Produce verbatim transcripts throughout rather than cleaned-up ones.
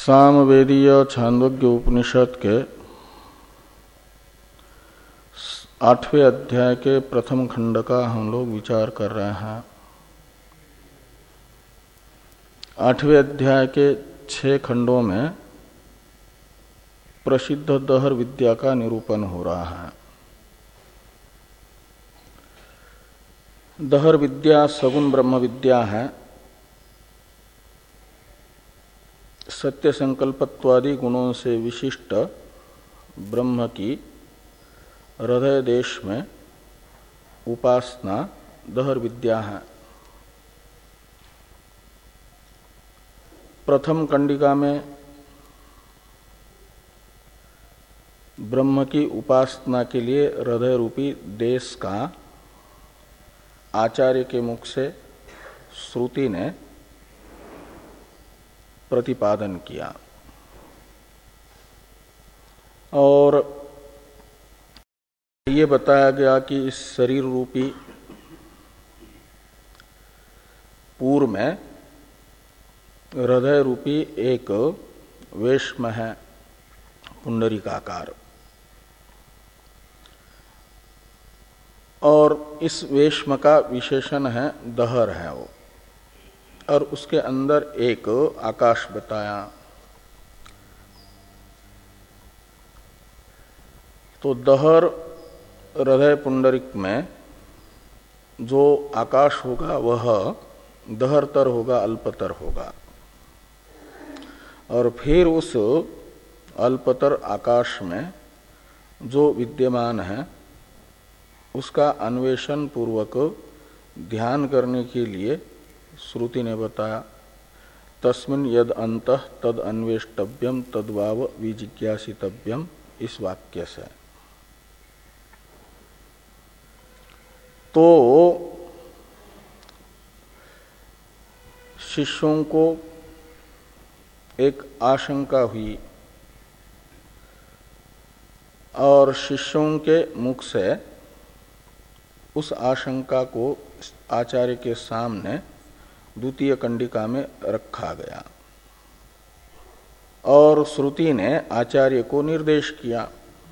सामवेदीय छांदोग्य उपनिषद के आठवें अध्याय के प्रथम खंड का हम लोग विचार कर रहे हैं। आठवें अध्याय के छह खंडों में प्रसिद्ध दहर विद्या का निरूपण हो रहा है। दहर विद्या सगुण ब्रह्म विद्या है। सत्य संकल्पत्वादि गुणों से विशिष्ट ब्रह्म की हृदय देश में उपासना दहर विद्या है। प्रथम कंडिका में ब्रह्म की उपासना के लिए हृदय रूपी देश का आचार्य के मुख से श्रुति ने प्रतिपादन किया और ये बताया गया कि इस शरीर रूपी पूर्व में हृदय रूपी एक वेश्म है, पुंडरीकाकार, और इस वेश्म का विशेषण है दहर है वो, और उसके अंदर एक आकाश बताया। तो दहर हृदय पुंडरिक में जो आकाश होगा वह दहरतर होगा, अल्पतर होगा, और फिर उस अल्पतर आकाश में जो विद्यमान है उसका अन्वेषण पूर्वक ध्यान करने के लिए श्रुति ने बताया, तस्मिन् यद अंतः तद अन्वेष्टव्यम तद्वाव विजिज्ञासितव्यम, इस वाक्य से। तो शिष्यों को एक आशंका हुई और शिष्यों के मुख से उस आशंका को आचार्य के सामने द्वितीय कंडिका में रखा गया और श्रुति ने आचार्य को निर्देश किया,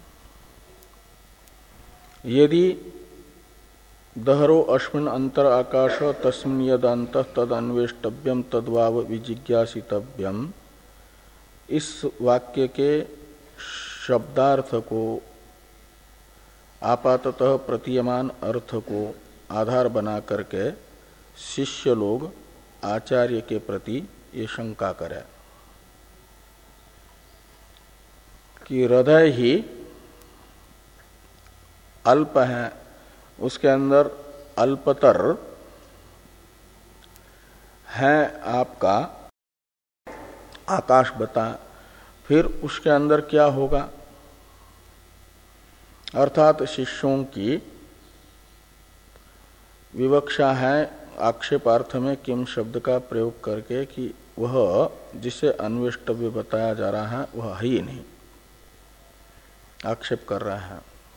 यदि दहरो अस्मिन् अंतर आकाश तस्मिन् यदन्तः तद अन्वेष्टव्यम तद्वाव विजिज्ञासितव्यम, इस वाक्य के शब्दार्थ को, आपाततः प्रतीयमान अर्थ को आधार बना करके शिष्य लोग आचार्य के प्रति ये शंका करें कि हृदय ही अल्प है, उसके अंदर अल्पतर है आपका आकाश बता, फिर उसके अंदर क्या होगा। अर्थात शिष्यों की विवक्षा है आक्षेपार्थ में किम शब्द का प्रयोग करके कि वह जिसे अन्वेष्टव्य बताया जा रहा है वह है ही नहीं, आक्षेप कर रहा है।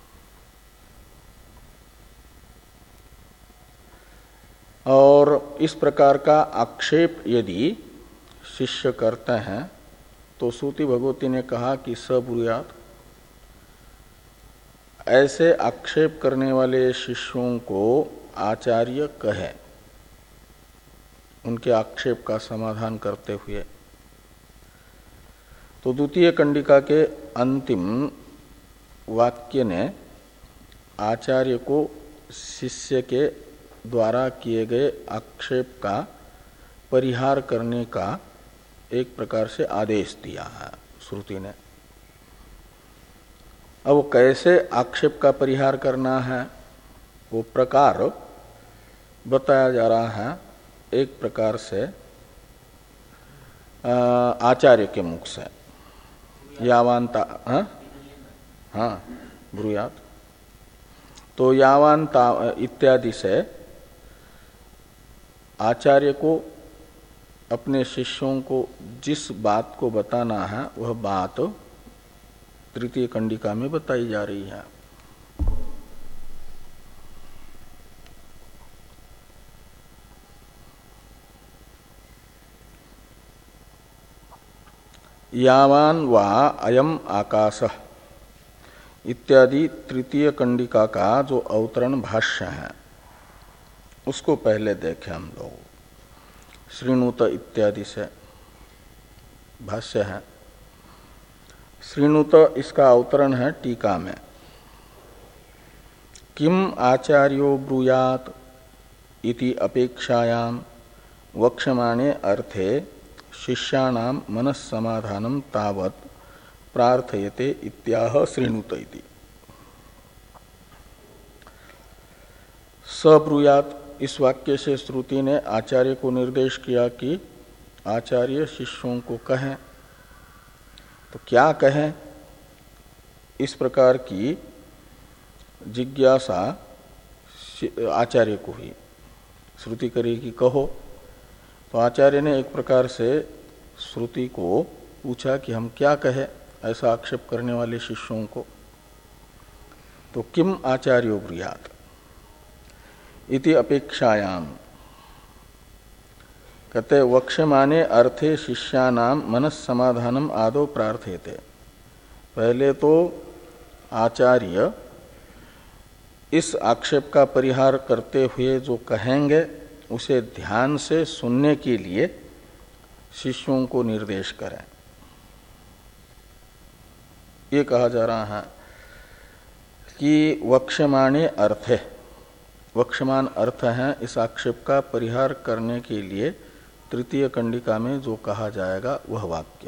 और इस प्रकार का आक्षेप यदि शिष्य करते हैं तो सूति भगवती ने कहा कि स ब्रूयात्, ऐसे आक्षेप करने वाले शिष्यों को आचार्य कहे, उनके आक्षेप का समाधान करते हुए। तो द्वितीय कंडिका के अंतिम वाक्य ने आचार्य को शिष्य के द्वारा किए गए आक्षेप का परिहार करने का एक प्रकार से आदेश दिया है श्रुति ने। अब कैसे आक्षेप का परिहार करना है वो प्रकार बताया जा रहा है, एक प्रकार से आचार्य के मुख से। यावान्ता, हाँ हाँ ब्रूयात्, तो यावान्ता इत्यादि से आचार्य को अपने शिष्यों को जिस बात को बताना है वह बात तृतीय कंडिका में बताई जा रही है। यावान वा अयम आकाशः इत्यादि तृतीय कंडिका का जो अवतरण भाष्य है उसको पहले देखें हम लोग। श्रीणुत इत्यादि से भाष्य है। श्रीणुत इसका अवतरण है टीका में। किम आचार्यो ब्रूयात इति अपेक्षायाम वक्ष्यमाणे अर्थे शिष्याणाम मनस्समाधानम तावत् प्रार्थयते इत्याह श्रीणुत इति। सब्रूयात इस वाक्य से श्रुति ने आचार्य को निर्देश किया कि आचार्य शिष्यों को कहें। तो क्या कहें, इस प्रकार की जिज्ञासा आचार्य को ही श्रुति करेगी कहो। तो आचार्य ने एक प्रकार से श्रुति को पूछा कि हम क्या कहें ऐसा आक्षेप करने वाले शिष्यों को। तो किम आचार्यो ब्रूयात इति अपेक्षायाम, कहते वक्ष्यमाने अर्थे शिष्यानाम मनस्समाधानम आदौ प्रार्थयते। पहले तो आचार्य इस आक्षेप का परिहार करते हुए जो कहेंगे उसे ध्यान से सुनने के लिए शिष्यों को निर्देश करें। ये कहा जा रहा है कि वक्ष्यमाणे अर्थे, वक्ष्यमान अर्थ है इस आक्षेप का परिहार करने के लिए तृतीय कंडिका में जो कहा जाएगा वह वाक्य।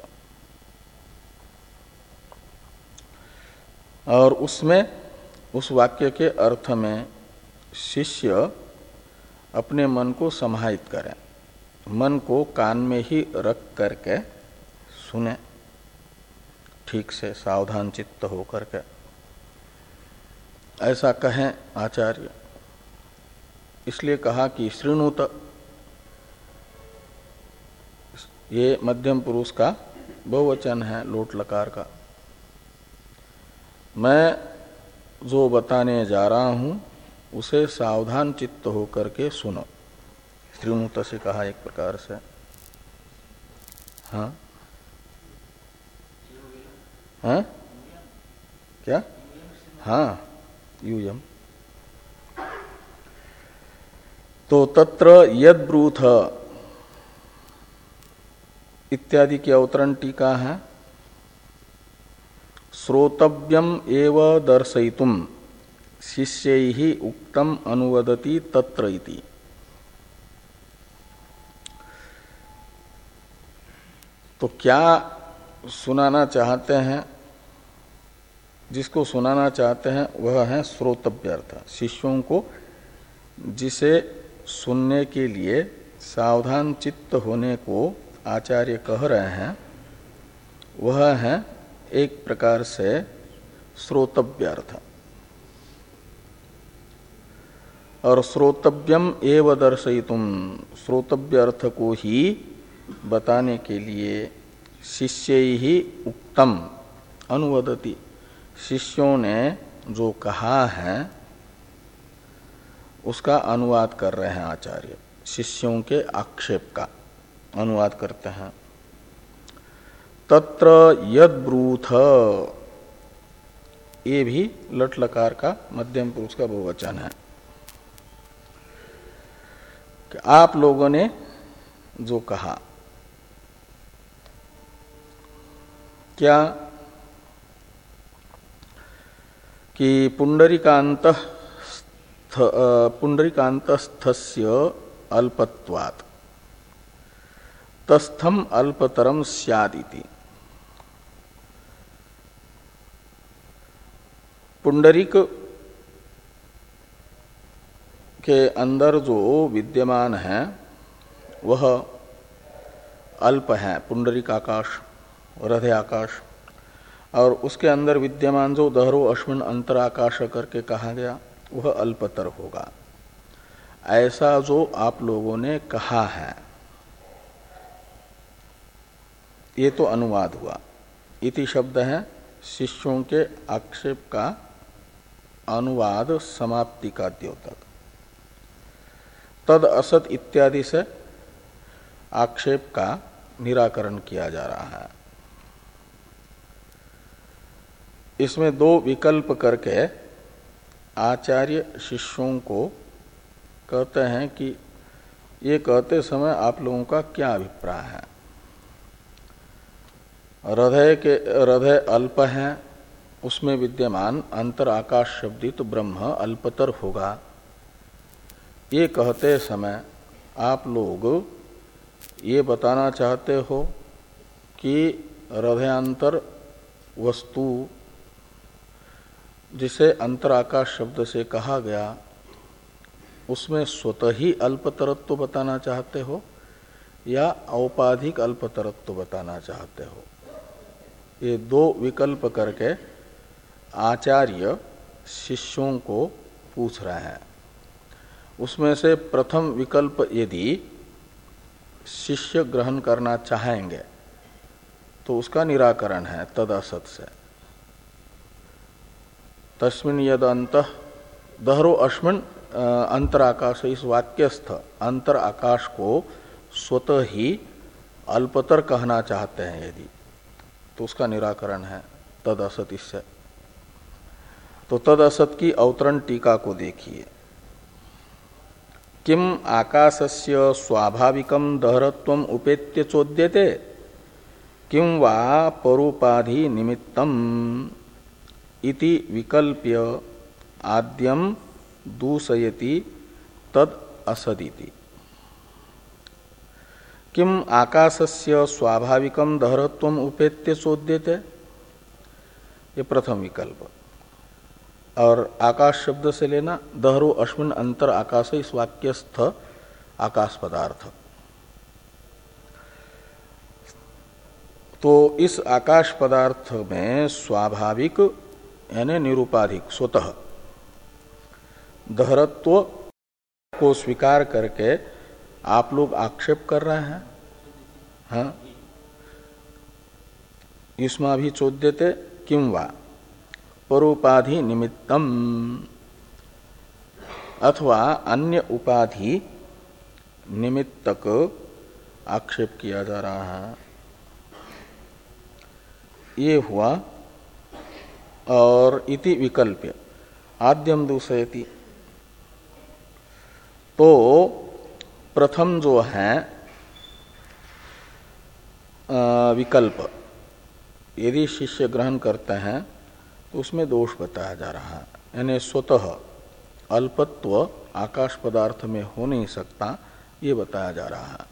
और उसमें उस वाक्य के अर्थ में शिष्य अपने मन को समाहित करें, मन को कान में ही रख करके सुने, ठीक से सावधान चित्त होकर के ऐसा कहें आचार्य। इसलिए कहा कि श्रीणुत, ये मध्यम पुरुष का बहुवचन है लोट लकार का। मैं जो बताने जा रहा हूं उसे सावधान चित्त होकर के सुनो। श्रीणुत से कहा एक प्रकार से। हाँ हाँ क्या, हाँ यूयम। तो तत्र यद ब्रूथ इत्यादि की अवतरण टीका है। श्रोतव्यम एव दर्शयितुम शिष्यैहि उक्तम अनुवदति तत्र इति। तो क्या सुनाना चाहते हैं, जिसको सुनाना चाहते हैं वह है श्रोतव्यर्थ। शिष्यों को जिसे सुनने के लिए सावधान चित्त होने को आचार्य कह रहे हैं वह है एक प्रकार से श्रोतव्यर्थ। और श्रोतव्यम एव दर्शयितुम, श्रोतव्यर्थ को ही बताने के लिए शिष्य ही उक्तम अनुवदति, शिष्यों ने जो कहा है उसका अनुवाद कर रहे हैं आचार्य। शिष्यों के आक्षेप का अनुवाद करते हैं। तत्र यद ब्रूथ, ये भी लट लकार का मध्यम पुरुष का बहुवचन है। कि आप लोगों ने जो कहा, क्या कि पुंडरीकांत पुंडरीकांतस्थस्य अल्पत्वात् तस्थम अल्पतरम स्यादिति। पुंडरीक के अंदर जो विद्यमान है वह अल्प है, पुंडरीक आकाश, हृदय आकाश। और उसके अंदर विद्यमान जो दहरो अश्विन अंतर आकाश करके कहा गया वह अल्पतर होगा। ऐसा जो आप लोगों ने कहा है ये तो अनुवाद हुआ। इति शब्द है शिष्यों के आक्षेप का अनुवाद समाप्ति का द्योतक। तद असत इत्यादि से आक्षेप का निराकरण किया जा रहा है। इसमें दो विकल्प करके आचार्य शिष्यों को कहते हैं कि ये कहते समय आप लोगों का क्या अभिप्राय है। हृदय के हृदय अल्प है, उसमें विद्यमान अंतर आकाश शब्दित ब्रह्म अल्पतर होगा। ये कहते समय आप लोग ये बताना चाहते हो कि हृदयांतर वस्तु जिसे अंतर आकाश शब्द से कहा गया उसमें स्वतः ही अल्पतरत्व बताना चाहते हो या औपाधिक अल्पतरत्व बताना चाहते हो। ये दो विकल्प करके आचार्य शिष्यों को पूछ रहे हैं। उसमें से प्रथम विकल्प यदि शिष्य ग्रहण करना चाहेंगे तो उसका निराकरण है तद असत से। तस्मिन् यद अंतः दहरो अश्मिन् अंतर आकाश, इस वाक्यस्थ अंतर आकाश को स्वतः ही अल्पतर कहना चाहते हैं यदि, तो उसका निराकरण है तद असत इससे। तो तद असत की अवतरण टीका को देखिए। किम आकाशस्य स्वाभाविकम दहरत्वम उपेत्य चोद्यते किम वा परोपाधि निमित्तम इति विकल्प्य आद्यम दूषयति तद असदिति। किम आकाशस्य स्वाभाविकम दहरत्वम उपेत्य चोद्यते, ये प्रथम विकल्प। और आकाश शब्द से लेना दहरो अश्विन अंतर आकाश, इस वाक्यस्थ आकाश पदार्थ। तो इस आकाश पदार्थ में स्वाभाविक यानी निरुपाधिक स्वतः दहरत्व को स्वीकार करके आप लोग आक्षेप कर रहे हैं। हाँ, युष्मा भी चोद्यते किम वा परोपाधि निमित्तम, अथवा अन्य उपाधि निमित्तक आक्षेप किया जा रहा है। ये हुआ। और इति विकल्प्य आद्यम दूषयति, तो प्रथम जो है विकल्प यदि शिष्य ग्रहण करते हैं तो उसमें दोष बताया जा रहा है। यानी स्वतः अल्पत्व आकाश पदार्थ में हो नहीं सकता, ये बताया जा रहा है।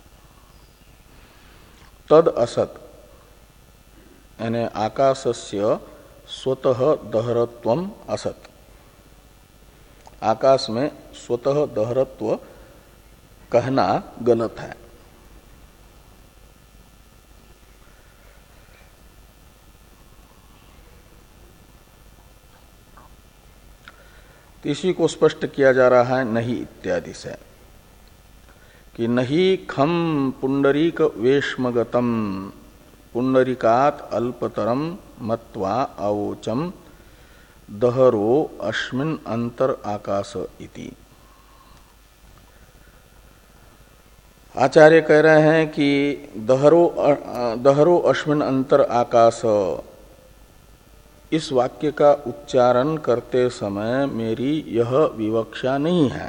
तद असत यानी आकाशस्य स्वतः दहरत्वम असत, आकाश में स्वतः दहरत्व कहना गलत है। तो इसी को स्पष्ट किया जा रहा है नहीं इत्यादि से कि नहीं खम पुंडरीक वेश्मगतम पुंडरीकात अल्पतरम मत्वा अवोचम दहरो अश्मिन अंतर आकाश इति। आचार्य कह रहे हैं कि दहरो दहरो अश्मिन अंतर आकाश, इस वाक्य का उच्चारण करते समय मेरी यह विवक्षा नहीं है।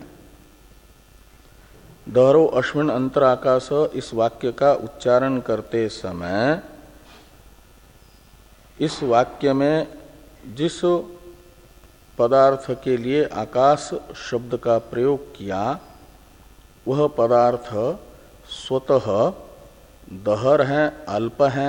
दहरो अश्विन अंतर आकाश, इस वाक्य का उच्चारण करते समय इस वाक्य में जिस पदार्थ के लिए आकाश शब्द का प्रयोग किया वह पदार्थ स्वतः दहर है, अल्प है,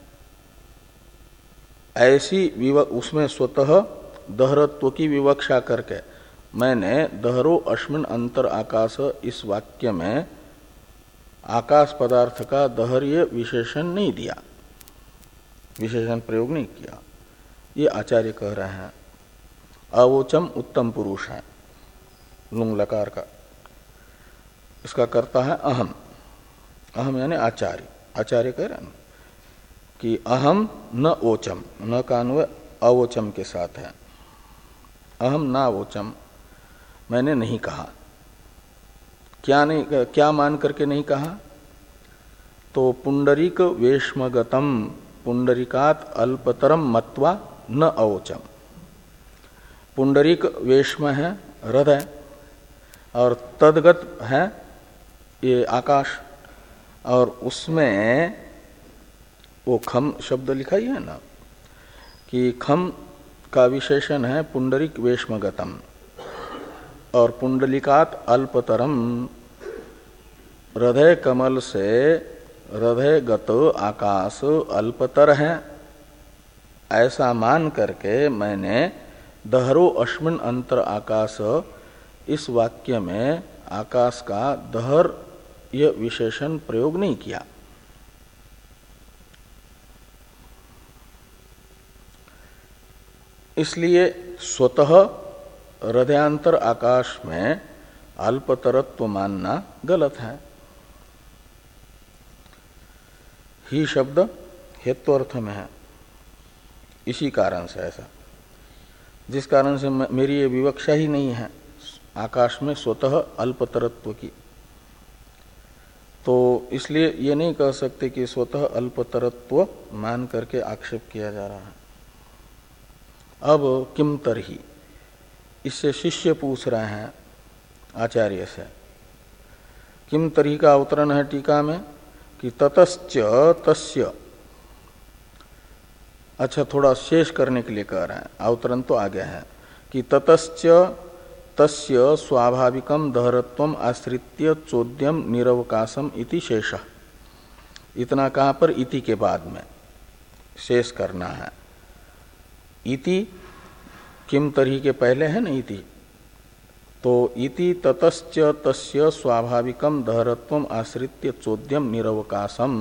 ऐसी उसमें स्वतः दहरत्व की विवक्षा करके मैंने दहरो अश्मिन अंतर आकाश इस वाक्य में आकाश पदार्थ का दहर्य विशेषण नहीं दिया, विशेषण प्रयोग नहीं किया। ये आचार्य कह रहे हैं। अवोचम उत्तम पुरुष है लुंग लकार का, इसका करता है अहम। अहम यानी आचार्य, आचार्य कह रहे हैं कि अहम न ओचम, न का अन्वय अवोचम के साथ है। अहम ना वोचम, मैंने नहीं कहा। क्या नहीं, क्या मान करके नहीं कहा? तो पुंडरीक वेश्मगतम पुंडरीकात अल्पतरम मत्वा न अवोचम। पुंडरीक वेश में है हृदय और तदगत है ये आकाश, और उसमें वो खम शब्द लिखा ही है ना कि खम का विशेषण है पुंडरीक वेशमगतम, और पुंडलिकात अल्पतरम, हृदय कमल से हृदयगत आकाश अल्पतर है, ऐसा मान करके मैंने दहरो अश्मिन अंतर आकाश इस वाक्य में आकाश का दहर यह विशेषण प्रयोग नहीं किया। इसलिए स्वतः हृदयांतर आकाश में अल्पतरत्व मानना गलत है। ही शब्द हेत्वर्थ में है, इसी कारण से ऐसा, जिस कारण से मेरी ये विवक्षा ही नहीं है आकाश में स्वतः अल्पतरत्व की। तो इसलिए ये नहीं कह सकते कि स्वतः अल्पतरत्व मान करके आक्षेप किया जा रहा है। अब किम तरही, इससे शिष्य पूछ रहे हैं आचार्य से। किम तरही का अवतरण है टीका में कि ततश्च तस्य, अच्छा थोड़ा शेष करने के लिए कह रहे हैं, अवतरण तो आगे है कि ततश्च तस्य स्वाभाविकम दहरत्वम आश्रित्य चोद्यम निरवकाशम इति शेषः। इतना कहां पर? इति के बाद में शेष करना है। इति किम तरही के पहले है ना इति, तो इति ततश्च तस्य स्वाभाविकम दहरत्वम आश्रित्य चोद्यम निरवकाशम,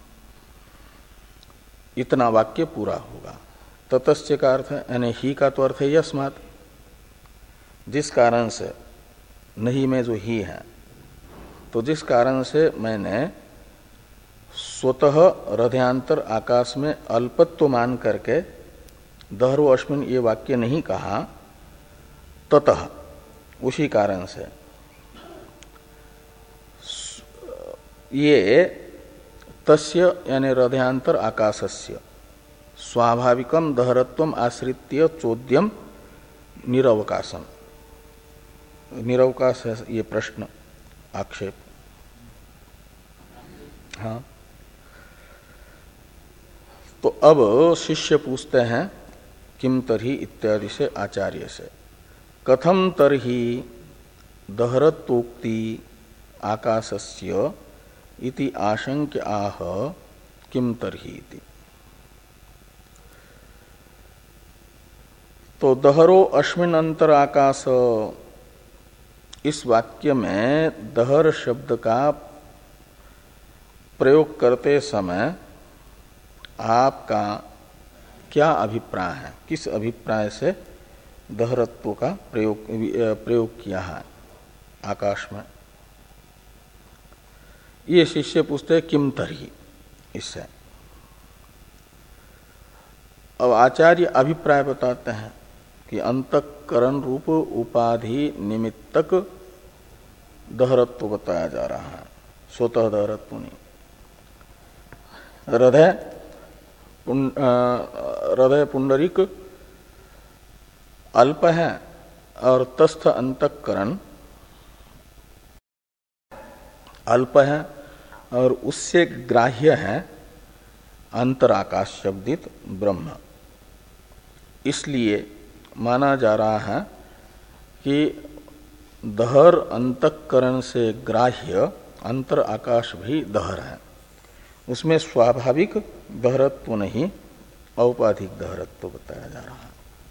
इतना वाक्य पूरा होगा। ततश्च का अर्थ है यानी ही का तो अर्थ है यस्मात्, जिस कारण से, नहीं में जो ही है, तो जिस कारण से मैंने स्वतः हृदयांतर आकाश में अल्पत्व मान करके दहरो अश्मिन ये वाक्य नहीं कहा, ततः उसी कारण से ये तस्य यानी हृदयांतर आकाशस्य स्वाभाविकम दहरत्वम आश्रित्य चोद्यम निरवकाशम, निरवकाश है ये प्रश्न आक्षेप। हाँ, तो अब शिष्य पूछते हैं किम तरही इत्यादि से आचार्य से, कथम तरही दहरत्वोक्ति आकाशस्य इति आशंक्य आह किम तरही इति। तो दहरो अश्मिन अंतर आकाश, इस वाक्य में दहर शब्द का प्रयोग करते समय आपका क्या अभिप्राय है, किस अभिप्राय से दहरत्व का प्रयोग प्रयोग किया है आकाश में? ये शिष्य पूछते हैं किम तरही इससे। अब आचार्य अभिप्राय बताते हैं कि अंतःकरण रूप उपाधि निमित्तक दहरत्व बताया जा रहा है, स्वतः दहरत्व नहीं। हृदय हृदय पुंडरीक अल्प है और तस्थ अंतःकरण अल्प है, और उससे ग्राह्य है अंतराकाश शब्दित ब्रह्म। इसलिए माना जा रहा है कि दहर अंतःकरण से ग्राह्य अंतर आकाश भी दहर है, उसमें स्वाभाविक दहरत्व नहीं औपाधिक दहरत्व बताया जा रहा है।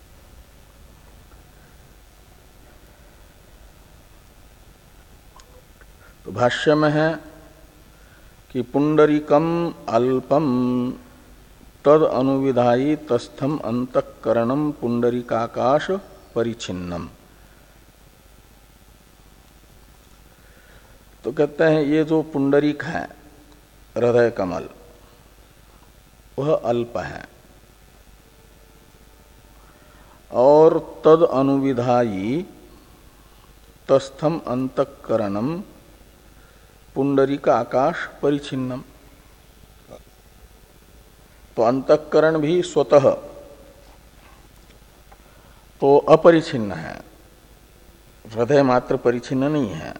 तो भाष्य में है कि पुंडरीकम अल्पम तद अनुविधायी तस्थम अंतःकरणम पुंडरीकाकाश परिचिन्नम। तो कहते हैं ये जो पुंडरीक है हृदय कमल, वह अल्प है, और तद अनुविधायी तस्थम अंतःकरणम पुंडरीक आकाश परिचिन्नम। तो अंतःकरण भी स्वतः तो अपरिछिन्न है, हृदय मात्र परिछिन्न नहीं है।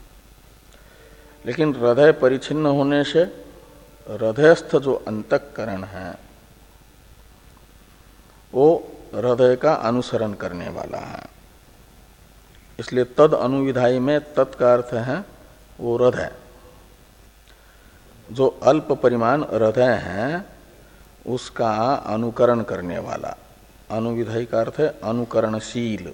लेकिन हृदय परिछिन्न होने से हृदयस्थ जो अंतःकरण है वो हृदय का अनुसरण करने वाला है। इसलिए तद अनुविधायी में तत् का अर्थ है वो हृदय, जो अल्प परिमाण हृदय है उसका अनुकरण करने वाला। अनुविधायी का अर्थ है अनुकरणशील।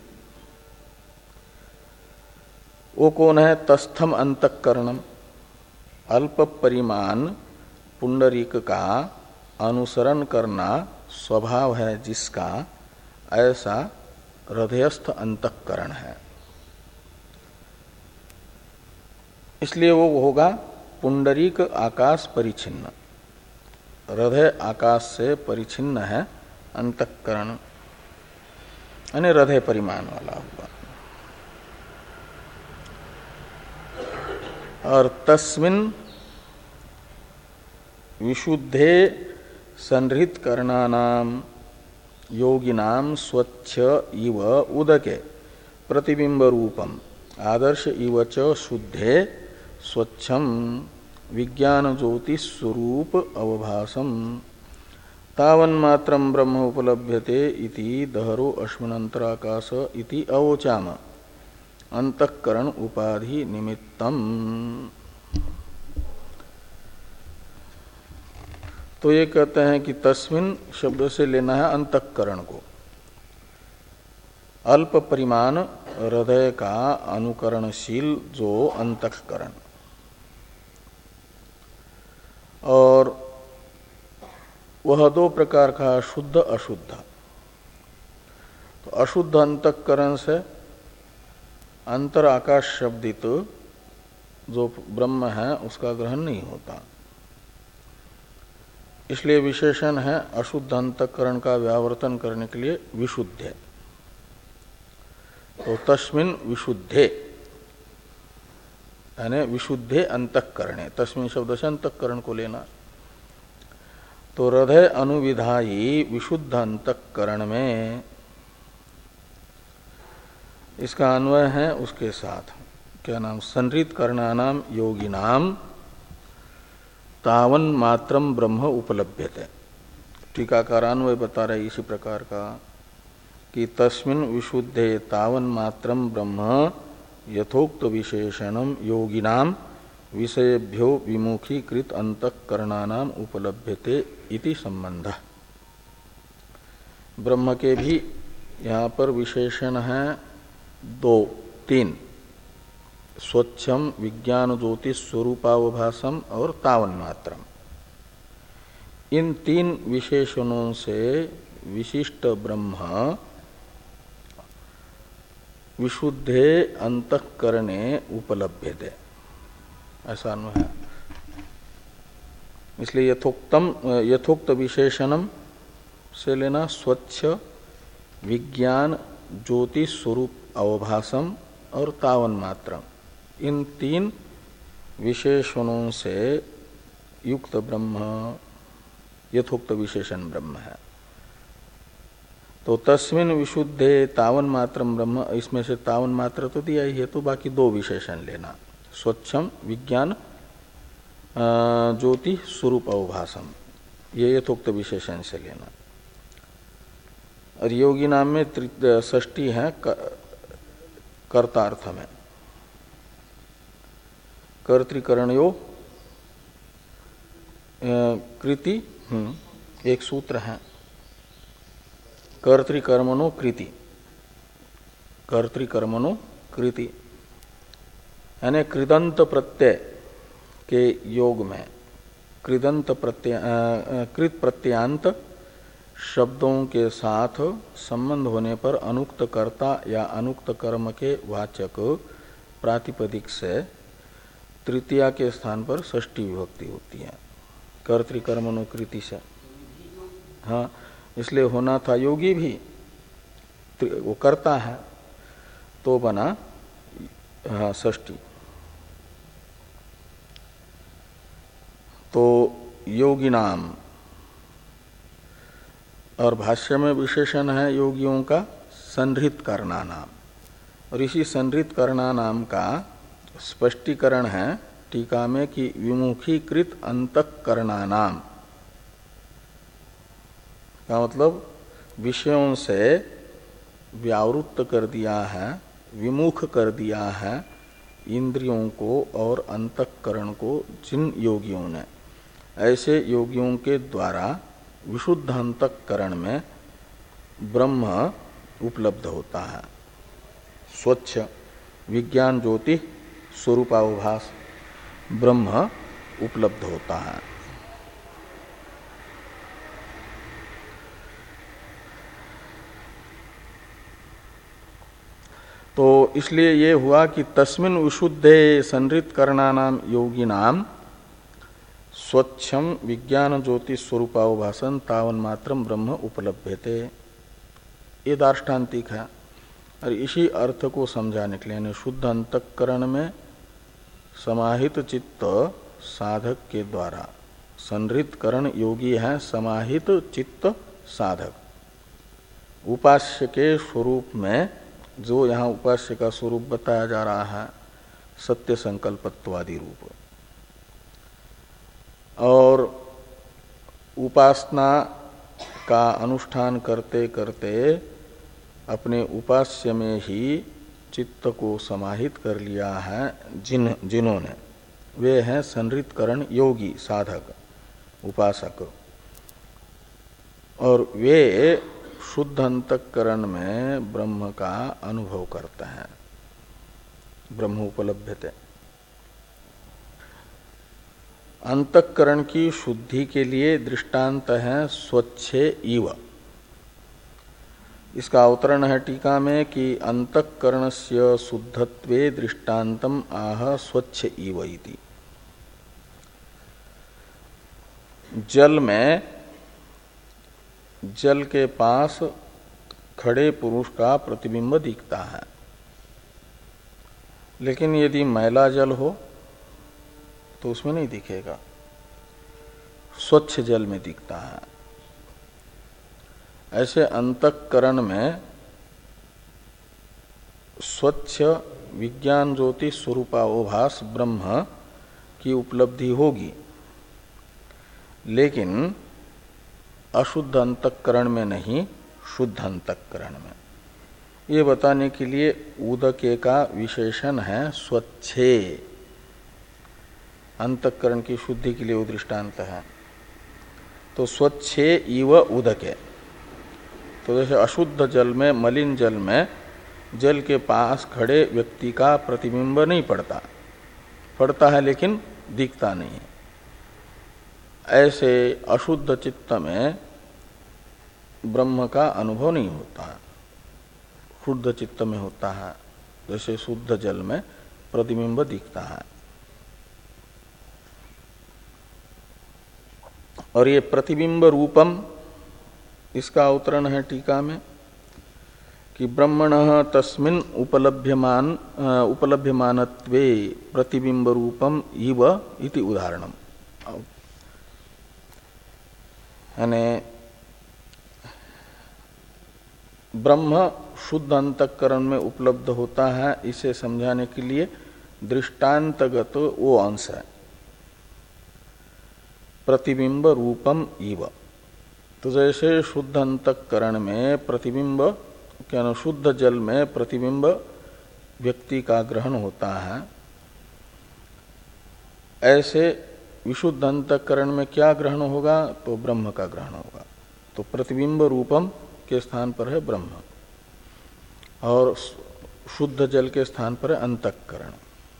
वो कौन है? तस्थम अंतःकरणम, अल्प परिमाण पुंडरीक का अनुसरण करना स्वभाव है जिसका, ऐसा हृदयस्थ अंतःकरण है। इसलिए वो होगा पुंडरीक आकाश परिच्छिन्न, हृदय आकाश से परिच्छिन्न है अंतःकरण, यानी हृदय परिमाण वाला हुआ। और तस्मिन् विशुद्धे संहृत करणानाम योगिनाम स्वच्छ इव उदके प्रतिबिंब रूपम आदर्श इव च शुद्धे स्वच्छम विज्ञान ज्योति स्वरूप अवभासम तावन्मात्रं ब्रह्म उपलभ्यते इति दहरो अश्विनंतराकाश इति अवोचाम अंतःकरण उपाधि निमित्तम। तो ये कहते हैं कि तस्मिन शब्द से लेना है अंतःकरण को, अल्प परिमाण हृदय का अनुकरणशील जो अंतःकरण। और वह दो प्रकार का शुद्ध अशुद्ध। तो अशुद्ध अंतःकरण से अंतर आकाश शब्दित जो ब्रह्म है उसका ग्रहण नहीं होता। इसलिए विशेषण है अशुद्ध अंतःकरण का व्यावर्तन करने के लिए विशुद्धे। तो तस्मिन् विशुद्धे यानी विशुद्धे अंतःकरणे, तस्मिन् शब्द से अंतःकरण को लेना। तो हृदय अनुविधायी विशुद्ध अंतःकरण में इसका अन्वय है उसके साथ क्या नाम, संहृत करणानाम योगिनाम तावन मात्रम ब्रह्म उपलभ्यते। टीकाकार अन्वय बता रहे इसी प्रकार का कि तस्मिन् विशुद्धे तावन मात्रम ब्रह्म यथोक्त विशेषणम योगिनाम विषयभ्यो विमुखीकृत अंतःकरणानाम उपलभ्यते इति संबंध। ब्रह्म के भी यहाँ पर विशेषण है दो तीन, स्वच्छम विज्ञान ज्योति स्वरूपावभासम और तावन मात्रम। इन तीन विशेषणों से विशिष्ट ब्रह्म विशुद्धे अंतःकरणे उपलभ्यते, ऐसा अन्वय है। इसलिए यथोक्तम यथोक्त विशेषणम से लेना स्वच्छ विज्ञान ज्योति स्वरूप अवभासम और तावन मात्रम। इन तीन विशेषणों से युक्त ब्रह्म यथोक्त विशेषण ब्रह्म है। तो तस्मिन् विशुद्धे तावन मात्रम ब्रह्म, इसमें से तावन मात्र तो दिया ही है, तो बाकी दो विशेषण लेना, स्वच्छम विज्ञान ज्योति स्वरूप अवभासम, ये यथोक्त विशेषण से लेना। और योगी नाम में षष्ठी है कर्तार्थ में, कर्तृकरणयो कृति एक सूत्र है, कर्तृकर्मणो कृति, कर्तृकर्मणो कृति यानी कृदंत प्रत्यय के योग में कृदंत प्रत्यय कृत प्रत्ययांत शब्दों के साथ संबंध होने पर अनुक्त कर्ता या अनुक्त कर्म के वाचक प्रातिपदिक से तृतीया के स्थान पर षष्ठी विभक्ति होती है कर्तृकर्मणोकृति से। हाँ, इसलिए होना था योगी भी, वो करता है तो बना हाँ षष्ठी। तो योगी नाम, और भाष्य में विशेषण है योगियों का संहृत करना नाम। और इसी संहृत करना नाम का स्पष्टीकरण है टीका में कि विमुखीकृत अंतःकरणा नाम का मतलब विषयों से व्यावृत्त कर दिया है, विमुख कर दिया है इंद्रियों को और अंतःकरण को जिन योगियों ने, ऐसे योगियों के द्वारा विशुद्ध अंतःकरण में ब्रह्म उपलब्ध होता है। स्वच्छ विज्ञान ज्योति स्वरूपावभास ब्रह्म उपलब्ध होता है। तो इसलिए ये हुआ कि तस्मिन् विशुद्धे संहृत करणानाम योगिनाम स्वच्छम विज्ञान ज्योति स्वरूपावभासन तावन मात्रम ब्रह्म उपलभ्यते। ये दार्ष्टान्तिक है। और इसी अर्थ को समझाने के लिए शुद्ध अंतःकरण में समाहित चित्त साधक के द्वारा, संहृत करण योगी है समाहित चित्त साधक, उपास्य के स्वरूप में जो यहाँ उपास्य का स्वरूप बताया जा रहा है सत्य संकल्पत्वादि रूप, और उपासना का अनुष्ठान करते करते अपने उपास्य में ही चित्त को समाहित कर लिया है जिन जिन्होंने, वे हैं संहृत करण योगी साधक उपासक। और वे शुद्ध अंतःकरण में ब्रह्म का अनुभव करते हैं, ब्रह्म उपलब्धते। अंतःकरण की शुद्धि के लिए दृष्टांत है स्वच्छे इव। इसका अवतरण है टीका में कि अंतःकरणस्य शुद्धत्वे दृष्टान्तम आह स्वच्छ इव इति। जल में, जल के पास खड़े पुरुष का प्रतिबिंब दिखता है, लेकिन यदि मैला जल हो तो उसमें नहीं दिखेगा, स्वच्छ जल में दिखता है। ऐसे अंतःकरण में स्वच्छ विज्ञान ज्योति स्वरूपावभास ब्रह्म की उपलब्धि होगी, लेकिन अशुद्ध अंतःकरण में नहीं, शुद्ध अंतःकरण में। ये बताने के लिए उदके का विशेषण है स्वच्छे, अंतःकरण की शुद्धि के लिए वो दृष्टांत है। तो स्वच्छे इव उदके, तो जैसे अशुद्ध जल में, मलिन जल में जल के पास खड़े व्यक्ति का प्रतिबिंब नहीं पड़ता, पड़ता है लेकिन दिखता नहीं है। ऐसे अशुद्ध चित्त में ब्रह्म का अनुभव नहीं होता, शुद्ध चित्त में होता है, जैसे शुद्ध जल में प्रतिबिंब दिखता है। और ये प्रतिबिंब रूपम, इसका अवतरण है टीका में कि ब्रह्मणः तस्मिन् उपलभ्यमान उपलभ्यमानत्वे प्रतिबिंब रूपम इव इति उदाहरणम। यानी ब्रह्म शुद्ध अंतःकरण में उपलब्ध होता है, इसे समझाने के लिए दृष्टांतगत वो अंश है प्रतिबिंब रूपम इव। तो जैसे शुद्ध अंतःकरण में प्रतिबिंब, क्या ना, शुद्ध जल में प्रतिबिंब व्यक्ति का ग्रहण होता है, ऐसे विशुद्ध अंतःकरण में क्या ग्रहण होगा? तो ब्रह्म का ग्रहण होगा। तो प्रतिबिंब रूपम के स्थान पर है ब्रह्म और शुद्ध जल के स्थान पर है अंतःकरण।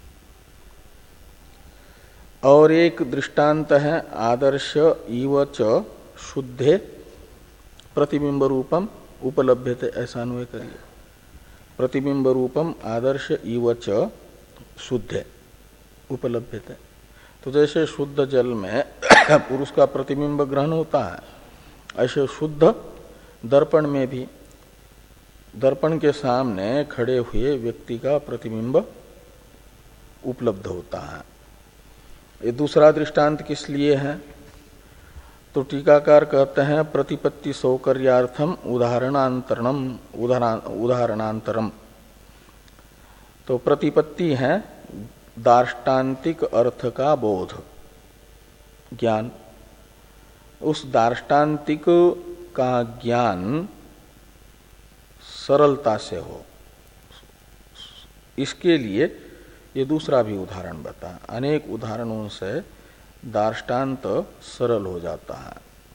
और एक दृष्टांत है आदर्श इव च शुद्धे प्रतिबिंब रूपम उपलभ्यते, ऐसा अन्वय करिए। प्रतिबिंब रूपम आदर्श इव च शुद्धे उपलभ्यते। तो जैसे शुद्ध जल में पुरुष का प्रतिबिंब ग्रहण होता है, ऐसे शुद्ध दर्पण में भी दर्पण के सामने खड़े हुए व्यक्ति का प्रतिबिंब उपलब्ध होता है। ये दूसरा दृष्टांत किस लिए है? तो टीकाकार कहते हैं प्रतिपत्ति सौकर्यार्थम उदाहरणांतरणम उदाहरणांतरम। तो प्रतिपत्ति है दार्ष्टान्तिक अर्थ का बोध ज्ञान। उस दार्ष्टान्तिक का ज्ञान सरलता से हो, इसके लिए ये दूसरा भी उदाहरण बता। अनेक उदाहरणों से दार्ष्टान्त सरल हो जाता है।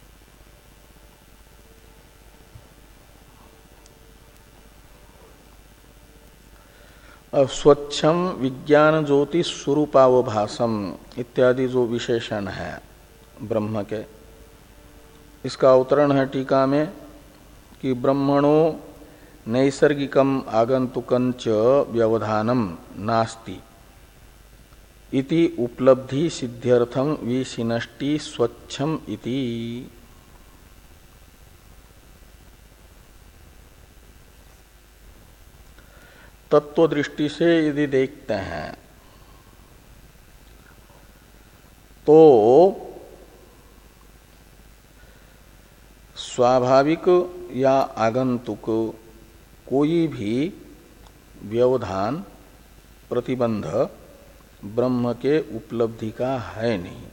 अब स्वच्छम विज्ञान ज्योति स्वरूपावभासम इत्यादि जो विशेषण है ब्रह्म के, इसका अवतरण है टीका में कि ब्रह्मणो नैसर्गिकम आगंतुकंच व्यवधानम नास्ति इति उपलब्धि सिद्ध्यर्थम विशिनष्टि स्वच्छम इति। तत्व दृष्टि से यदि देखते हैं तो स्वाभाविक या आगंतुक कोई भी व्यवधान प्रतिबंध ब्रह्म के उपलब्धि का है नहीं।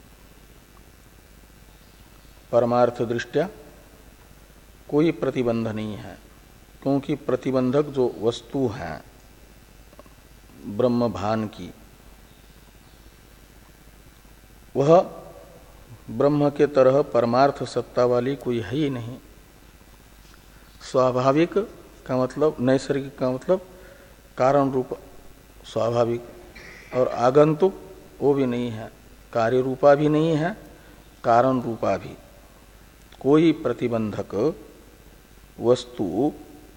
परमार्थ दृष्टया कोई प्रतिबंध नहीं है, क्योंकि प्रतिबंधक जो वस्तु है ब्रह्म भान की, वह ब्रह्म के तरह परमार्थ सत्ता वाली कोई है ही नहीं। स्वाभाविक का मतलब, नैसर्गिक का मतलब कारण रूप स्वाभाविक, और आगंतुक वो भी नहीं है, कार्य रूपा भी नहीं है, कारण रूपा भी। कोई प्रतिबंधक वस्तु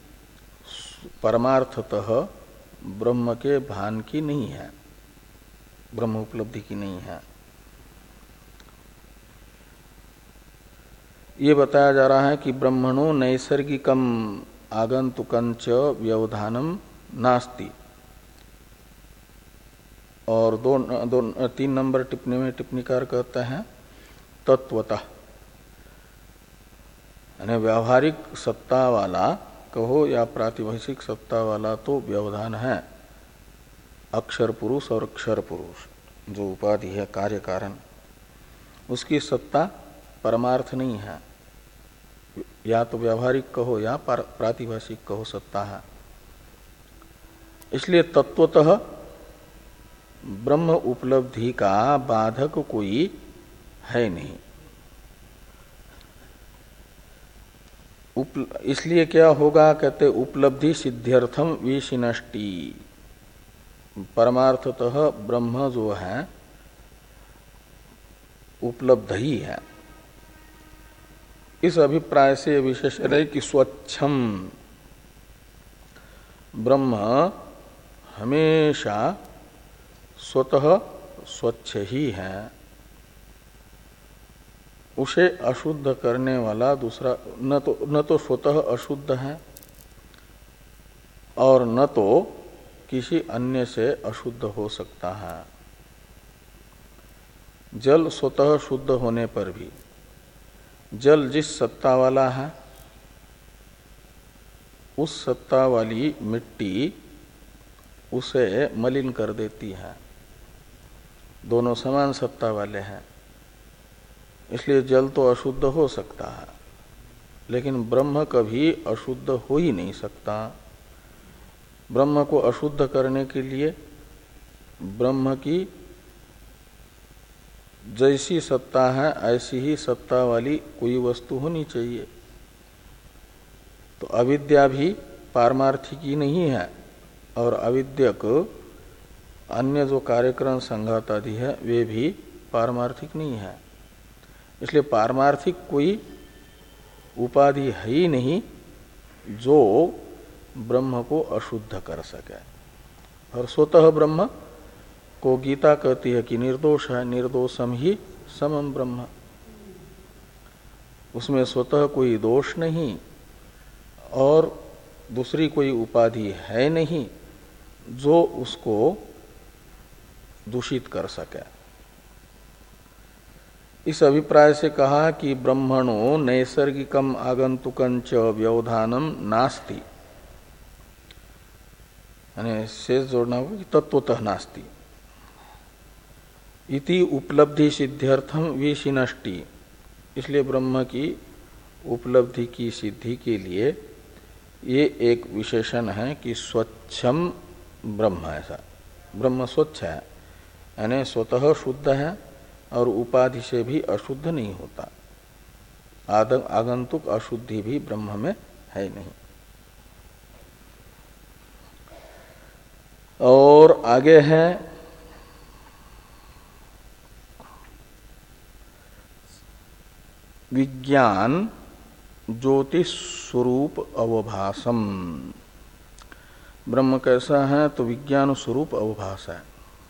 परमार्थतः ब्रह्म के भान की नहीं है, ब्रह्म उपलब्धि की नहीं है। ये बताया जा रहा है कि ब्रह्मणो नैसर्गिकम आगंतुकंच व्यवधानम नास्ति। और दो, दो तीन नंबर टिप्पणी में टिप्पणीकार कहते हैं तत्वतः, यानी व्यावहारिक सत्ता वाला कहो या प्रातिभाषिक सत्ता वाला तो व्यवधान है अक्षर पुरुष और अक्षर पुरुष, जो उपाधि है कार्य कारण, उसकी सत्ता परमार्थ नहीं है। या तो व्यावहारिक कहो या प्रातिभाषिक कहो सत्ता है। इसलिए तत्वतः ब्रह्म उपलब्धि का बाधक कोई है नहीं। इसलिए क्या होगा, कहते उपलब्धि सिद्ध्यर्थम विशिनष्टि। परमार्थतः ब्रह्म जो है उपलब्ध ही है। इस अभिप्राय से विशेषण है कि स्वच्छम, ब्रह्म हमेशा स्वतः स्वच्छ ही है। उसे अशुद्ध करने वाला दूसरा न तो न तो स्वतः अशुद्ध है और न तो किसी अन्य से अशुद्ध हो सकता है। जल स्वतः शुद्ध होने पर भी जल जिस सत्ता वाला है उस सत्ता वाली मिट्टी उसे मलिन कर देती है। दोनों समान सत्ता वाले हैं, इसलिए जल तो अशुद्ध हो सकता है, लेकिन ब्रह्म कभी अशुद्ध हो ही नहीं सकता। ब्रह्म को अशुद्ध करने के लिए ब्रह्म की जैसी सत्ता है ऐसी ही सत्ता वाली कोई वस्तु होनी चाहिए। तो अविद्या भी पारमार्थिकी नहीं है और अविद्यक अन्य जो कार्यक्रम संघात आदि है वे भी पारमार्थिक नहीं है। इसलिए पारमार्थिक कोई उपाधि है ही नहीं जो ब्रह्म को अशुद्ध कर सके। और स्वतः ब्रह्म को गीता कहती है कि निर्दोष है, निर्दोषम ही समम ब्रह्म। उसमें स्वतः कोई दोष नहीं और दूसरी कोई उपाधि है नहीं जो उसको दूषित कर सके। इस अभिप्राय से कहा कि ब्रह्मणो नैसर्गिकम आगंतुकंच व्यवधानम नास्ति, यानी शेष जोड़ना होगा कि तत्वतः नास्ति इति उपलब्धि सिद्ध्यर्थम विशिनष्टि। इसलिए ब्रह्म की उपलब्धि की सिद्धि के लिए ये एक विशेषण है कि स्वच्छम ब्रह्म, ऐसा ब्रह्म स्वच्छ है, यानी स्वतः शुद्ध है और उपाधि से भी अशुद्ध नहीं होता। आगंतुक अशुद्धि भी ब्रह्म में है नहीं। और आगे है विज्ञान ज्योतिष स्वरूप अवभासम। ब्रह्म कैसा है? तो विज्ञान स्वरूप अवभास है।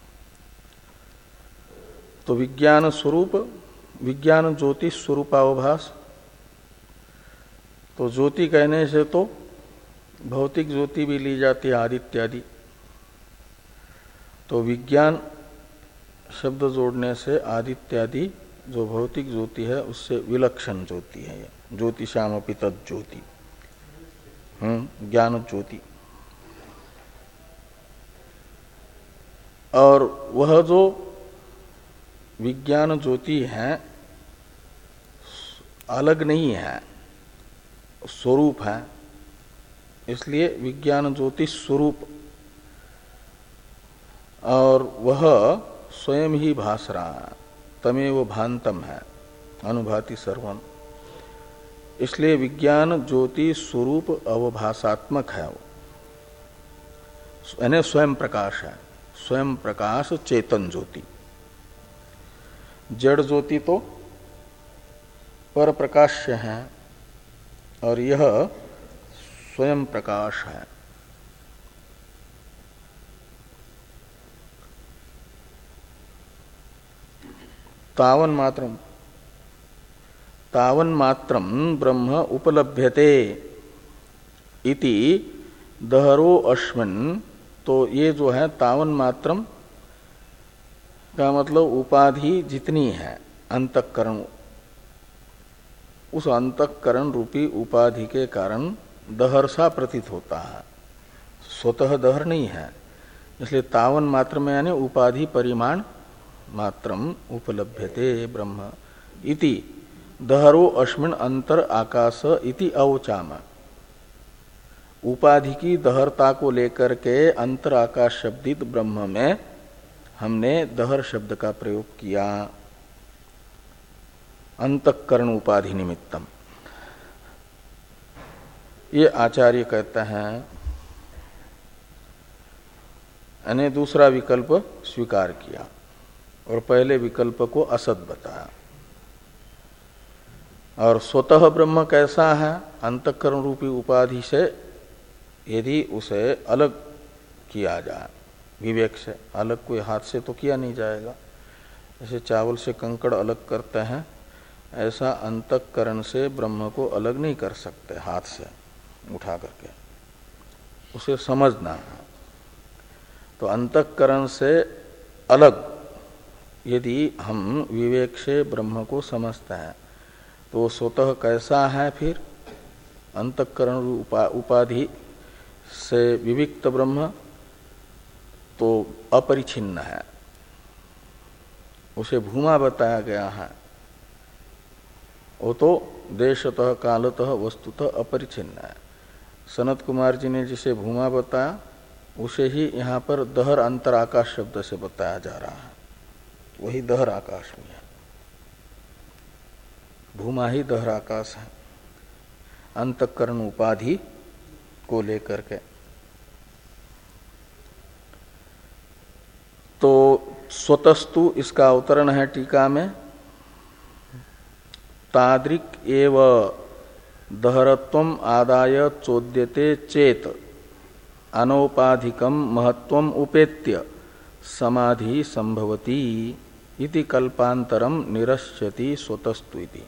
तो विज्ञान स्वरूप, विज्ञान ज्योतिष स्वरूप अवभास। तो ज्योति कहने से तो भौतिक ज्योति भी ली जाती है, आदित्य आदि। तो विज्ञान शब्द जोड़ने से आदित्यादि जो भौतिक ज्योति है उससे विलक्षण ज्योति है ये, ज्योतिषामपि तज्ज्योति, हम्म ज्ञान ज्योति। और वह जो विज्ञान ज्योति है अलग नहीं है, स्वरूप है, इसलिए विज्ञान ज्योति स्वरूप। और वह स्वयं ही भास रहा है, तमेव भांतम है, अनुभाति सर्वम। इसलिए विज्ञान ज्योति स्वरूप अवभासात्मक है, वो यानी स्वयं प्रकाश है, स्वयं प्रकाश चेतन ज्योति। जड़ ज्योति तो पर प्रकाश्य है और यह स्वयं प्रकाश है। तावन मात्रम तावन मात्रम ब्रह्म उपलभ्यते इति दहरो अश्विन। तो ये जो है तावन मात्रम का मतलब उपाधि जितनी है अंतःकरण, उस अंतःकरण रूपी उपाधि के कारण दहर सा प्रतीत होता है, स्वतः दहर नहीं है। इसलिए तावन मात्र में यानी उपाधि परिमाण मात्रम उपलभ्यते ब्रह्म इति दहरो अश्मिन अंतर आकाश इति अवचाम। उपाधि की दहरता को लेकर के अंतर आकाश शब्दित ब्रह्म में हमने दहर शब्द का प्रयोग किया, अंतःकरण उपाधि निमित्तम। ये आचार्य कहते हैं, यानी दूसरा विकल्प स्वीकार किया और पहले विकल्प को असत बताया। और स्वतः ब्रह्म कैसा है? अंतःकरण रूपी उपाधि से यदि उसे अलग किया जाए, विवेक से अलग, कोई हाथ से तो किया नहीं जाएगा। जैसे चावल से कंकड़ अलग करते हैं, ऐसा अंतःकरण से ब्रह्म को अलग नहीं कर सकते हाथ से उठा करके, उसे समझना है। तो अंतःकरण से अलग यदि हम विवेक से ब्रह्म को समझते हैं तो स्वतः कैसा है? फिर अंतःकरण उपा, उपाधि से विविक्त ब्रह्म तो अपरिछिन्न है, उसे भूमा बताया गया है। वो तो देशतः कालतः वस्तुतः अपरिछिन्न है। सनत कुमार जी ने जिसे भूमा बताया उसे ही यहाँ पर दहर अंतर आकाश शब्द से बताया जा रहा है, वही दहर आकाश में है। भूमा ही दहर आकाश है, अंतःकरण उपाधि को लेकर के। तो स्वतस्तु इसका अवतरण है टीका में, तादृक एव दहरत्वम आदाय चोद्यते चेत अनौपाधिकम महत्वम उपेत्य समाधि संभवती इति कल्पांतरम निरस्यति स्वतस्तु इति।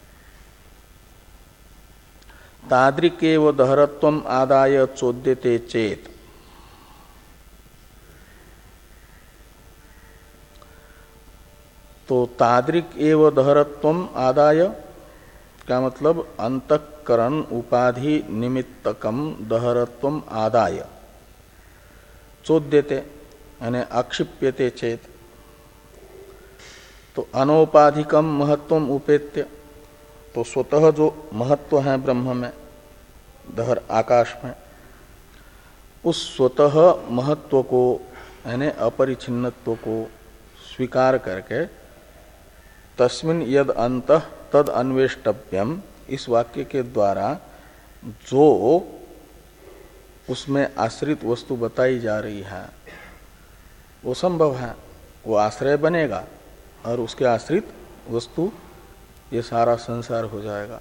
तादृक एव दहरत्वम आदाय चोद्यते चेत, तो तो तादृक एव दहरत्वम आदाय का मतलब अंतःकरण उपाधि निमित्तकम दहरत्वम आदाय चोद्यते यानी आक्षिप्यते चेत, तो अनौपाधिकम महत्वम उपेत्य, तो स्वतः जो महत्व है ब्रह्म में, दहर आकाश में, उस स्वतः महत्व को यानी अपरिछिन्नत्व को स्वीकार करके तस्मिन् यद अंतः तद अन्वेष्टव्यम, इस वाक्य के द्वारा जो उसमें आश्रित वस्तु बताई जा रही है वो संभव है, वो आश्रय बनेगा और उसके आश्रित वस्तु ये सारा संसार हो जाएगा।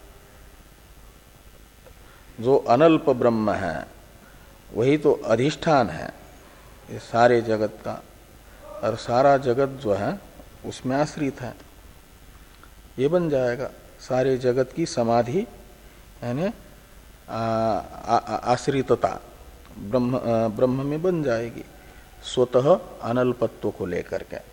जो अनल्प ब्रह्म है वही तो अधिष्ठान है ये सारे जगत का, और सारा जगत जो है उसमें आश्रित है, ये बन जाएगा। सारे जगत की समाधि यानी आश्रितता ब्रह्म ब्रह्म में बन जाएगी स्वतः अनल्पत्व को लेकर के।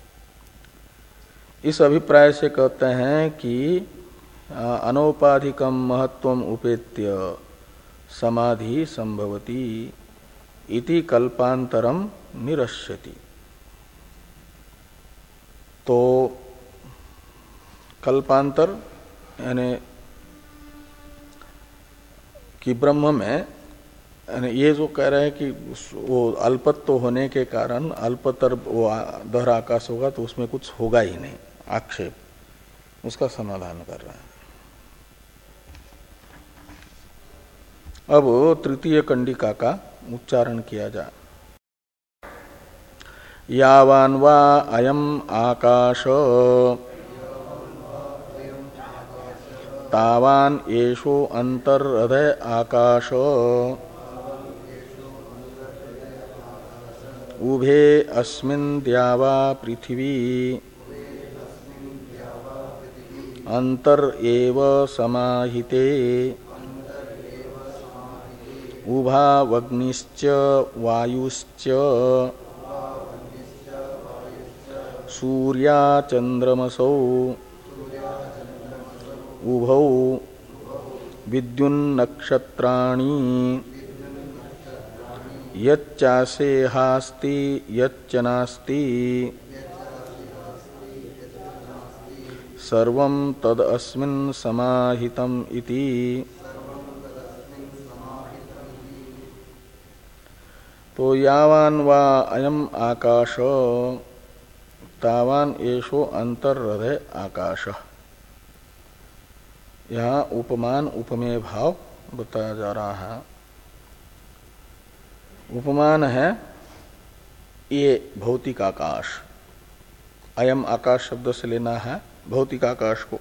इस अभिप्राय से कहते हैं कि अनौपाधिकम महत्वम उपेत्य समाधि संभवती इति कल्पांतरम निरस्यति। तो कल्पांतर यानी कि ब्रह्म में, यानी ये जो कह रहे हैं कि वो अल्पत्व होने के कारण अल्पतर वो दहर आकाश होगा तो उसमें कुछ होगा ही नहीं, आक्षेप, उसका समाधान कर रहे हैं। अब तृतीय कंडिका का उच्चारण किया जाए। यावान वा अयम आकाश तावान येषु अंतर्हृदय आकाश उभे अस्मिन् द्यावा पृथिवी अंतर एव समाहिते उभावग्निश्च वायुश्च सूर्या चंद्रमसौ उभौ विद्युन्नक्षत्राणि यच्चासे हास्ति यच्च नास्ति सर्वं तदस्मिन् समाहितम् इति। तो यावान वा अयम आकाश तावान येषो अंतर्हृदय आकाश, यहाँ उपमान उपमेय भाव बताया जा रहा है। उपमान है ये भौतिक आकाश, अयम आकाश शब्द से लेना है भौतिक आकाश को।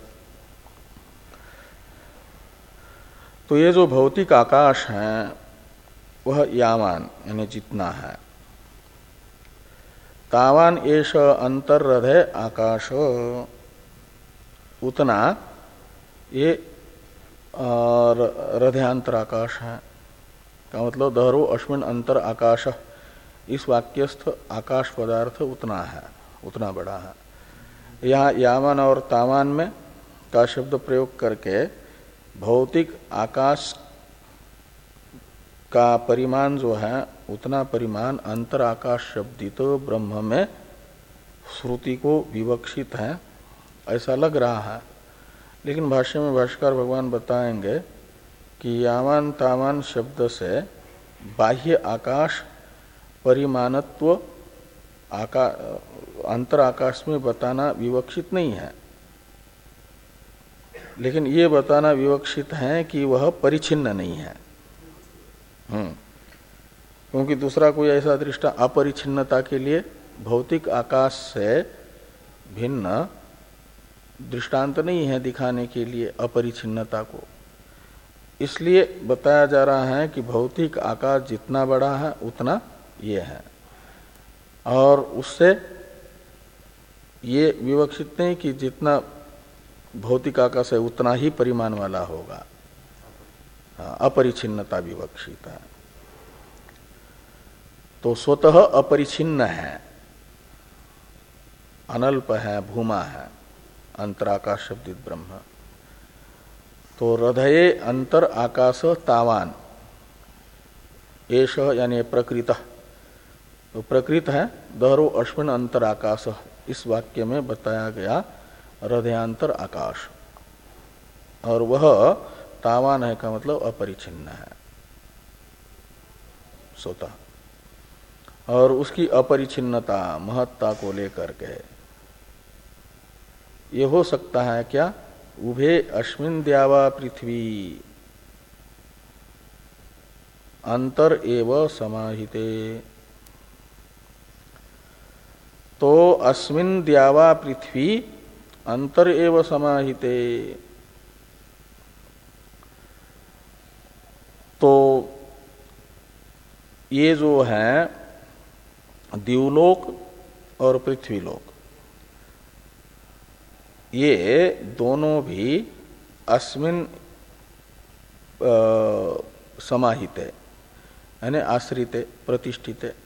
तो ये जो भौतिक आकाश है वह यावान यानी जितना है, तावान एष अंतर्हृदय आकाश, उतना ये हृदयांतर आकाश है। का मतलब दहरो अश्विन अंतर आकाश, इस वाक्यस्थ आकाश पदार्थ उतना है, उतना बड़ा है। यहाँ यावन और तावान में का शब्द प्रयोग करके भौतिक आकाश का परिमाण जो है उतना परिमाण अंतर आकाश शब्दित तो ब्रह्म में श्रुति को विवक्षित है ऐसा लग रहा है। लेकिन भाष्य में भाष्यकार भगवान बताएंगे कि यावान तावान शब्द से बाह्य आकाश परिमाणत्व आका अंतर आकाश में बताना विवक्षित नहीं है, लेकिन ये बताना विवक्षित है कि वह परिच्छिन्न नहीं है। हम्म क्योंकि दूसरा कोई ऐसा दृष्टा अपरिच्छिन्नता के लिए भौतिक आकाश से भिन्न दृष्टांत नहीं है दिखाने के लिए अपरिच्छिन्नता को। इसलिए बताया जा रहा है कि भौतिक आकाश जितना बड़ा है उतना ये है, और उससे ये विवक्षित नहीं कि जितना भौतिक आकाश है उतना ही परिमाण वाला होगा, अपरिच्छिन्नता विवक्षित है। तो स्वतः अपरिच्छिन्न है, अनल्प है, भूमा है, अंतराकाश शब्दित ब्रह्म। तो हृदये अंतर आकाश तावान, एष यानी प्रकृत, तो प्रकृत है दहरो अश्विन अंतर आकाश, इस वाक्य में बताया गया हृदयांतर आकाश। और वह तावान है का मतलब अपरिछिन्न है स्वतः, और उसकी अपरिछिन्नता महत्ता को लेकर के ये हो सकता है क्या, उभे अश्विन द्यावा पृथ्वी अंतर एव समाहिते। तो अस्मिन द्यावा पृथ्वी अंतर एव समाहिते, तो ये जो है द्युलोक और पृथ्वीलोक, ये दोनों भी अस्मिन समाहित है, यानी आश्रित, प्रतिष्ठित है।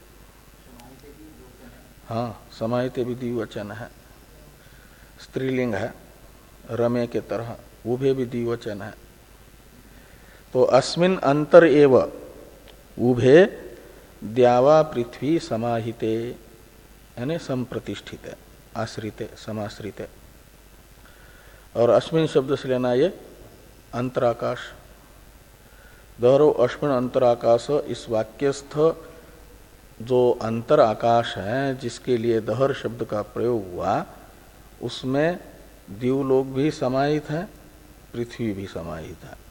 हाँ, समाहित भी द्विवचन है, स्त्रीलिंग है, रमे के तरह, उभे भी द्विवचन है। तो अस्मिन अंतर एव उभे द्यावा पृथ्वी समाहिते, यानी संप्रतिष्ठित है, आश्रित, समाश्रित। और अस्मिन शब्द से लेना ये अंतराकाश, दहरो अश्विन अंतराकाश, इस वाक्यस्थ जो अंतर आकाश है जिसके लिए दहर शब्द का प्रयोग हुआ, उसमें द्युलोक भी समाहित है, पृथ्वी भी समाहित है।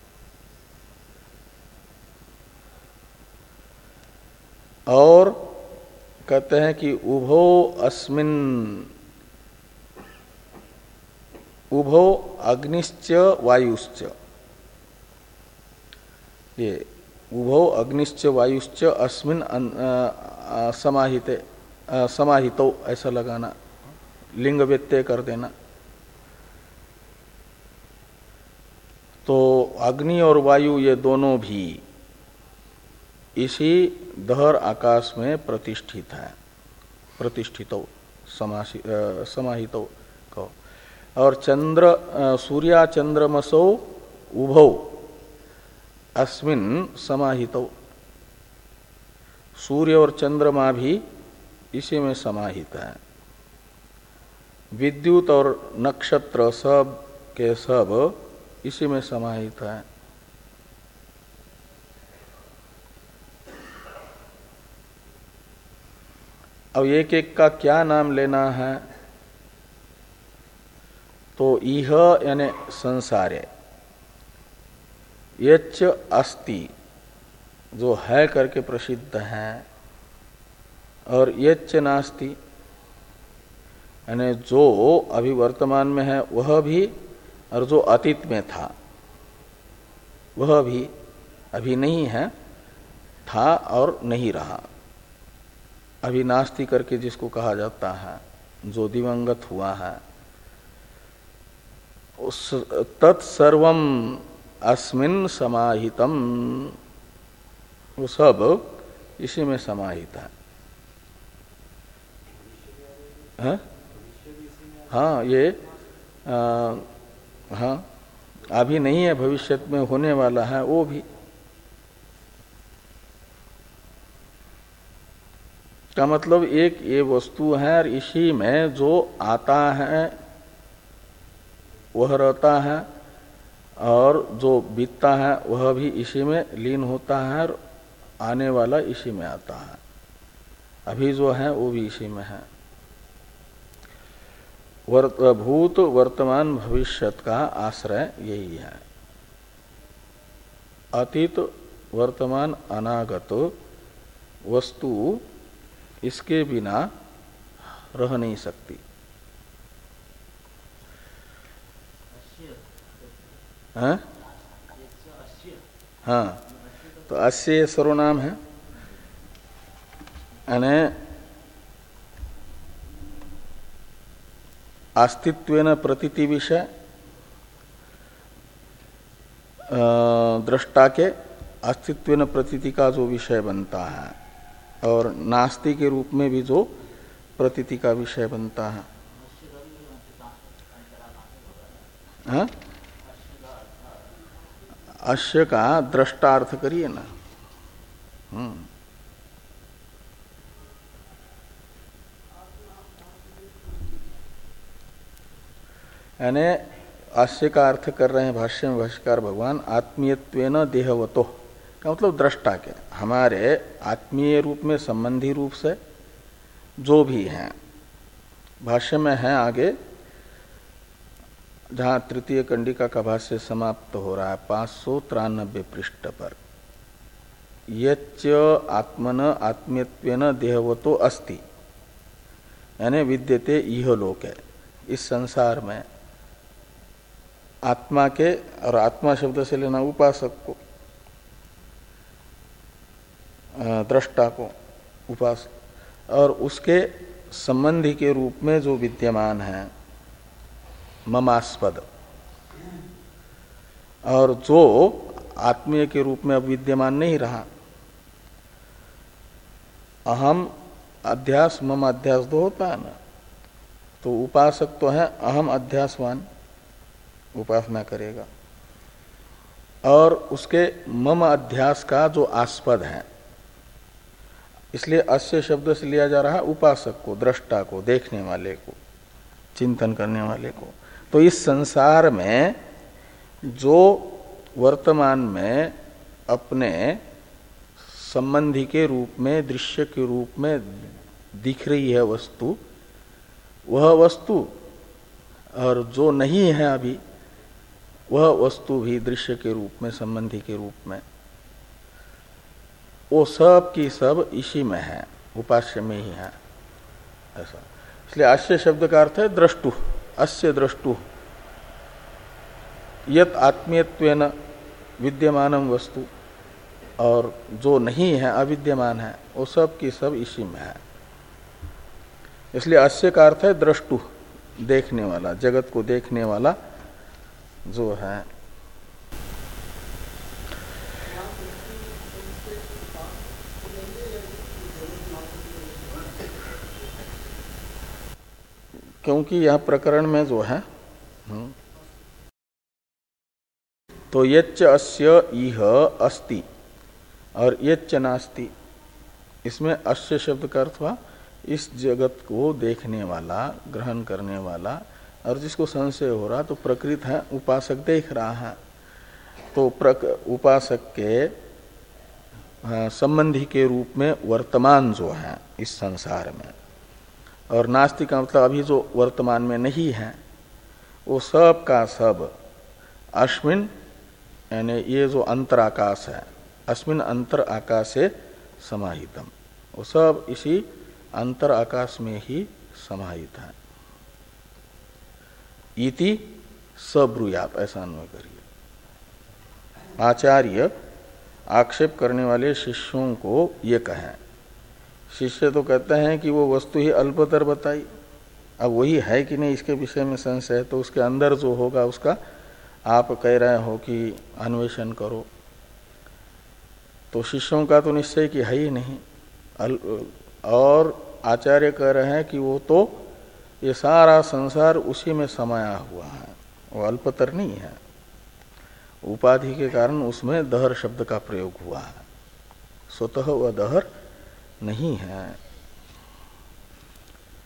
और कहते हैं कि उभो अस्मिन, उभो अग्निश्च वायुश्च, ये उभो अग्निश्च वायुश्च अस्मिन समाहिते, समाहितो ऐसा लगाना, लिंग व्यत्यय कर देना। तो अग्नि और वायु ये दोनों भी इसी दहर आकाश में प्रतिष्ठित है, प्रतिष्ठितो समाहितो कहो। और चंद्र सूर्या चंद्रमसो उभौ अस्मिन समाहितो, सूर्य और चंद्रमा भी इसी में समाहित है। विद्युत और नक्षत्र सब के सब इसी में समाहित है। अब एक एक का क्या नाम लेना है, तो इह यानी संसारे, यच्च अस्ति जो है करके प्रसिद्ध है, और यच्च नास्ति यानी जो अभी वर्तमान में है वह भी, और जो अतीत में था वह भी, अभी नहीं है, था और नहीं रहा। अभी नास्ति करके जिसको कहा जाता है, जो दिवंगत हुआ है, उस तत्सर्वम अस्मिन समाहितम, वो सब इसी में समाहित है। हाँ, हाँ ये आ, हाँ अभी नहीं है, भविष्य में होने वाला है वो भी। का मतलब एक ये वस्तु है और इसी में जो आता है वह रहता है, और जो बीतता है वह भी इसी में लीन होता है, और आने वाला इसी में आता है। अभी जो है वो भी इसी में है। वर्त, भूत वर्तमान भविष्यत का आश्रय यही है। अतीत वर्तमान अनागत वस्तु इसके बिना रह नहीं सकती। हाँ, हाँ, तो अस्य सर्वनाम है, यानी अस्तित्वेन प्रतीति विषय, दृष्टा के अस्तित्वेन प्रतीति का जो विषय बनता है, और नास्ति के रूप में भी जो प्रतीति का विषय बनता है। हाँ? अश्य का दृष्टार्थ करिए ना। हम्म यानी अश्य का अर्थ कर रहे हैं भाष्य में भाष्यकार भगवान, आत्मीयत्वेन देहवतो का मतलब दृष्टा के, हमारे आत्मीय रूप में संबंधी रूप से जो भी हैं। भाष्य में है आगे, जहां तृतीय कंडिका का भाष्य समाप्त हो रहा है पांच सौ तिरानबे पृष्ठ पर, यच्च आत्मन आत्मीयत्वेन देहवतो अस्ति, यानी विद्यते इह लोके, इस संसार में आत्मा के, और आत्मा शब्द से लेना उपासक को, दृष्टा को, उपासक, और उसके संबंधी के रूप में जो विद्यमान है ममास्पद, और जो आत्मीय के रूप में अब विद्यमान नहीं रहा, अहम अध्यास मम अध्यास दो होता है ना, तो उपासक तो है अहम अध्यासवान, उपासना करेगा, और उसके मम अध्यास का जो आस्पद है, इसलिए अस्य शब्द से लिया जा रहा है उपासक को, दृष्टा को, देखने वाले को, चिंतन करने वाले को। तो इस संसार में जो वर्तमान में अपने संबंधी के रूप में, दृश्य के रूप में दिख रही है वस्तु, वह वस्तु, और जो नहीं है अभी वह वस्तु भी दृश्य के रूप में, संबंधी के रूप में, वो सब की सब इसी में है, उपास्य में ही है, ऐसा। इसलिए अस्य शब्द का अर्थ है द्रष्टु, अस्य द्रष्टु, यत आत्मीयत्वेन विद्यमानम वस्तु, और जो नहीं है, अविद्यमान है, वो सब की सब इसी में है। इसलिए अस्य का अर्थ है द्रष्टु, देखने वाला, जगत को देखने वाला जो है। क्योंकि यह प्रकरण में जो है, तो यच्च अस्य इह अस्ति और यच्च नास्ति, इसमें अस्य शब्द का अर्थ हुआ इस जगत को देखने वाला, ग्रहण करने वाला, और जिसको संशय हो रहा तो प्रकृत है, उपासक देख रहा है, तो प्रक उपासक के संबंधी के रूप में वर्तमान जो है इस संसार में, और नास्ति का मतलब अभी जो वर्तमान में नहीं है, वो सब का सब अस्मिन, यानी ये जो अंतर आकाश है, अस्मिन अंतर आकाशे समाहितम, वो सब इसी अंतर आकाश में ही समाहित है। इति सब्रूयात, ऐसा अन्वय करिए। आचार्य आक्षेप करने वाले शिष्यों को ये कहें, शिष्य तो कहते हैं कि वो वस्तु ही अल्पतर बताई, अब वही है कि नहीं इसके विषय में संशय है, तो उसके अंदर जो होगा उसका आप कह रहे हो कि अन्वेषण करो, तो शिष्यों का तो निश्चय कि है ही नहीं, और आचार्य कह रहे हैं कि वो तो ये सारा संसार उसी में समाया हुआ है, वो अल्पतर नहीं है, उपाधि के कारण उसमें दहर शब्द का प्रयोग हुआ है, स्वतः वह दहर नहीं है।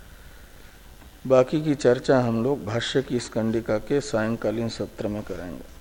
बाकी की चर्चा हम लोग भाष्य की इस कंडिका के सायंकालीन सत्र में करेंगे।